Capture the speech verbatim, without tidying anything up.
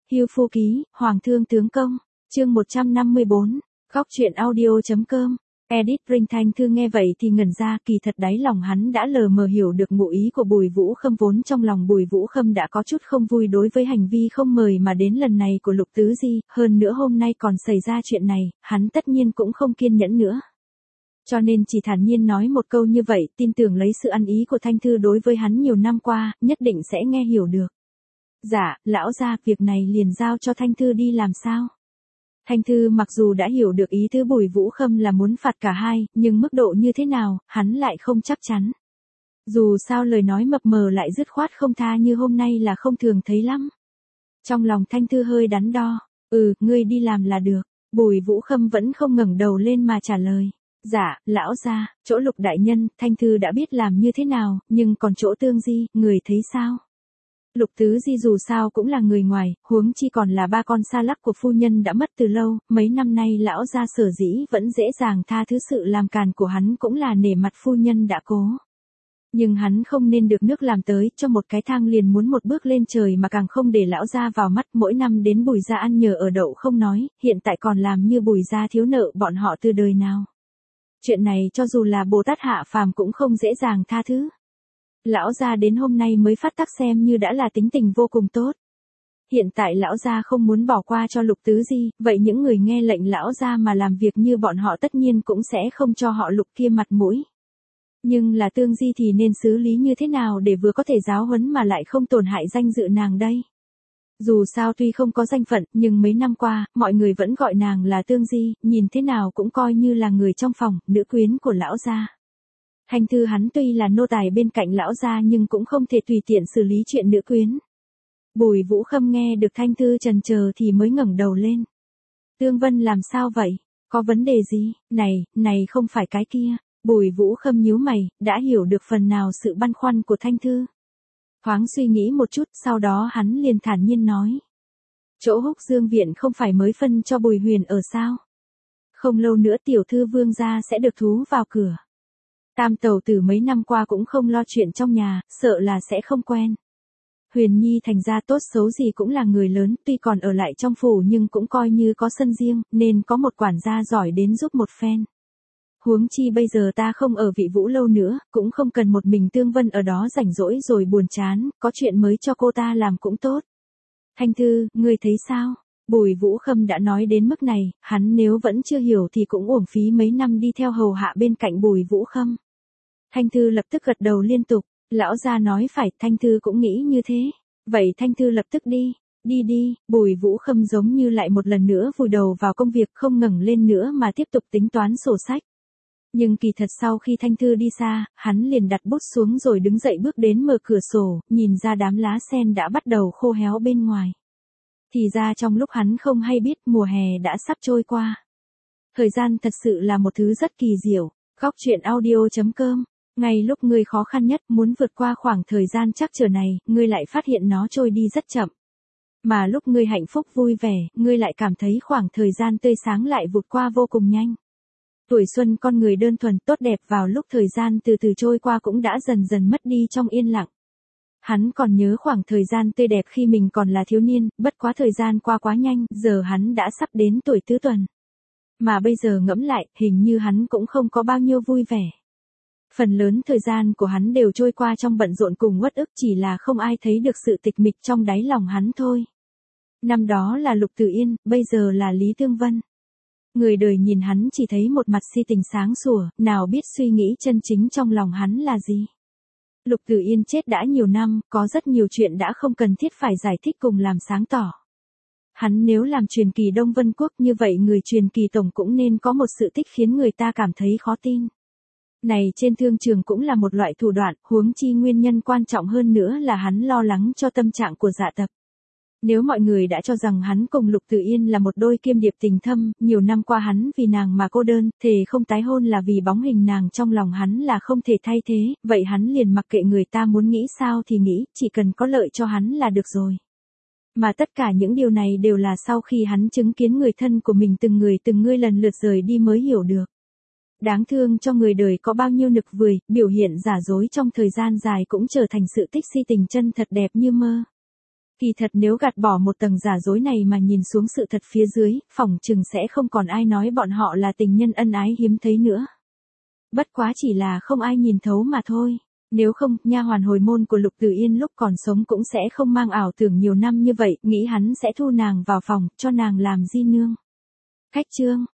Hưu Phu Ký, Hoàng Thương Tướng Công, chương một trăm năm mươi bốn, góc truyện audio.com. Edit Pring Thanh Thư nghe vậy thì ngẩn ra, kỳ thật đáy lòng hắn đã lờ mờ hiểu được ngụ ý của Bùi Vũ Khâm, vốn trong lòng Bùi Vũ Khâm đã có chút không vui đối với hành vi không mời mà đến lần này của Lục Tứ Di, hơn nữa hôm nay còn xảy ra chuyện này, hắn tất nhiên cũng không kiên nhẫn nữa. Cho nên chỉ thản nhiên nói một câu như vậy, tin tưởng lấy sự ăn ý của Thanh Thư đối với hắn nhiều năm qua, nhất định sẽ nghe hiểu được. Dạ, lão gia, việc này liền giao cho Thanh Thư đi làm sao? Thanh Thư mặc dù đã hiểu được ý tứ Bùi Vũ Khâm là muốn phạt cả hai, nhưng mức độ như thế nào, hắn lại không chắc chắn. Dù sao lời nói mập mờ lại dứt khoát không tha như hôm nay là không thường thấy lắm. Trong lòng Thanh Thư hơi đắn đo, ừ, ngươi đi làm là được. Bùi Vũ Khâm vẫn không ngẩng đầu lên mà trả lời. Dạ, lão gia, chỗ Lục đại nhân, Thanh Thư đã biết làm như thế nào, nhưng còn chỗ Tương Di, người thấy sao? Lục Tứ Di dù sao cũng là người ngoài, huống chi còn là ba con xa lắc của phu nhân đã mất từ lâu, mấy năm nay lão gia sở dĩ vẫn dễ dàng tha thứ sự làm càn của hắn cũng là nể mặt phu nhân đã cố. Nhưng hắn không nên được nước làm tới, cho một cái thang liền muốn một bước lên trời mà càng không để lão gia vào mắt, mỗi năm đến Bùi gia ăn nhờ ở đậu không nói, hiện tại còn làm như Bùi gia thiếu nợ bọn họ từ đời nào. Chuyện này cho dù là Bồ Tát hạ phàm cũng không dễ dàng tha thứ. Lão gia đến hôm nay mới phát tác xem như đã là tính tình vô cùng tốt. Hiện tại lão gia không muốn bỏ qua cho Lục Tứ Di, vậy những người nghe lệnh lão gia mà làm việc như bọn họ tất nhiên cũng sẽ không cho họ Lục kia mặt mũi. Nhưng là Tương Di thì nên xử lý như thế nào để vừa có thể giáo huấn mà lại không tổn hại danh dự nàng đây? Dù sao tuy không có danh phận, nhưng mấy năm qua, mọi người vẫn gọi nàng là Tương Di, nhìn thế nào cũng coi như là người trong phòng, nữ quyến của lão gia. Thanh Thư hắn tuy là nô tài bên cạnh lão gia nhưng cũng không thể tùy tiện xử lý chuyện nữ quyến. Bùi Vũ Khâm nghe được Thanh Thư chần chờ thì mới ngẩng đầu lên. Tương Vân làm sao vậy? Có vấn đề gì? Này, này không phải cái kia. Bùi Vũ Khâm nhíu mày, đã hiểu được phần nào sự băn khoăn của Thanh Thư. Thoáng suy nghĩ một chút, sau đó hắn liền thản nhiên nói. Chỗ Húc Dương viện không phải mới phân cho Bùi Huyền ở sao? Không lâu nữa tiểu thư vương gia sẽ được thú vào cửa. Tam tẩu tử mấy năm qua cũng không lo chuyện trong nhà, sợ là sẽ không quen. Huyền Nhi thành ra tốt xấu gì cũng là người lớn, tuy còn ở lại trong phủ nhưng cũng coi như có sân riêng, nên có một quản gia giỏi đến giúp một phen. Huống chi bây giờ ta không ở Vị Vũ lâu nữa, cũng không cần một mình Tương Vân ở đó rảnh rỗi rồi buồn chán, có chuyện mới cho cô ta làm cũng tốt. Thanh Thư, ngươi thấy sao? Bùi Vũ Khâm đã nói đến mức này, hắn nếu vẫn chưa hiểu thì cũng uổng phí mấy năm đi theo hầu hạ bên cạnh Bùi Vũ Khâm. Thanh Thư lập tức gật đầu liên tục, lão gia nói phải, Thanh Thư cũng nghĩ như thế. Vậy Thanh Thư lập tức đi, đi đi, Bùi Vũ Khâm giống như lại một lần nữa vùi đầu vào công việc không ngẩng lên nữa mà tiếp tục tính toán sổ sách. Nhưng kỳ thật sau khi Thanh Thư đi xa, hắn liền đặt bút xuống rồi đứng dậy bước đến mở cửa sổ, nhìn ra đám lá sen đã bắt đầu khô héo bên ngoài. Thì ra trong lúc hắn không hay biết mùa hè đã sắp trôi qua. Thời gian thật sự là một thứ rất kỳ diệu. Góc truyện audio.com. Ngay lúc ngươi khó khăn nhất muốn vượt qua khoảng thời gian trắc trở này, ngươi lại phát hiện nó trôi đi rất chậm. Mà lúc ngươi hạnh phúc vui vẻ, ngươi lại cảm thấy khoảng thời gian tươi sáng lại vụt qua vô cùng nhanh. Tuổi xuân con người đơn thuần tốt đẹp vào lúc thời gian từ từ trôi qua cũng đã dần dần mất đi trong yên lặng. Hắn còn nhớ khoảng thời gian tươi đẹp khi mình còn là thiếu niên, bất quá thời gian qua quá nhanh, giờ hắn đã sắp đến tuổi tứ tuần. Mà bây giờ ngẫm lại, hình như hắn cũng không có bao nhiêu vui vẻ. Phần lớn thời gian của hắn đều trôi qua trong bận rộn cùng uất ức, chỉ là không ai thấy được sự tịch mịch trong đáy lòng hắn thôi. Năm đó là Lục Tử Yên, bây giờ là Lý Tương Vân. Người đời nhìn hắn chỉ thấy một mặt si tình sáng sủa, nào biết suy nghĩ chân chính trong lòng hắn là gì. Lục Tử Yên chết đã nhiều năm, có rất nhiều chuyện đã không cần thiết phải giải thích cùng làm sáng tỏ. Hắn nếu làm truyền kỳ Đông Vân Quốc như vậy người truyền kỳ tổng cũng nên có một sự tích khiến người ta cảm thấy khó tin. Này trên thương trường cũng là một loại thủ đoạn, huống chi nguyên nhân quan trọng hơn nữa là hắn lo lắng cho tâm trạng của Dạ Tập. Nếu mọi người đã cho rằng hắn cùng Lục Tử Yên là một đôi kiêm điệp tình thâm, nhiều năm qua hắn vì nàng mà cô đơn, thề không tái hôn là vì bóng hình nàng trong lòng hắn là không thể thay thế, vậy hắn liền mặc kệ người ta muốn nghĩ sao thì nghĩ, chỉ cần có lợi cho hắn là được rồi. Mà tất cả những điều này đều là sau khi hắn chứng kiến người thân của mình từng người từng người lần lượt rời đi mới hiểu được. Đáng thương cho người đời có bao nhiêu nực vười, biểu hiện giả dối trong thời gian dài cũng trở thành sự tích si tình chân thật đẹp như mơ. Kỳ thật nếu gạt bỏ một tầng giả dối này mà nhìn xuống sự thật phía dưới, phỏng chừng sẽ không còn ai nói bọn họ là tình nhân ân ái hiếm thấy nữa. Bất quá chỉ là không ai nhìn thấu mà thôi. Nếu không, nha hoàn hồi môn của Lục Tử Yên lúc còn sống cũng sẽ không mang ảo tưởng nhiều năm như vậy, nghĩ hắn sẽ thu nàng vào phòng, cho nàng làm di nương. Khách trương,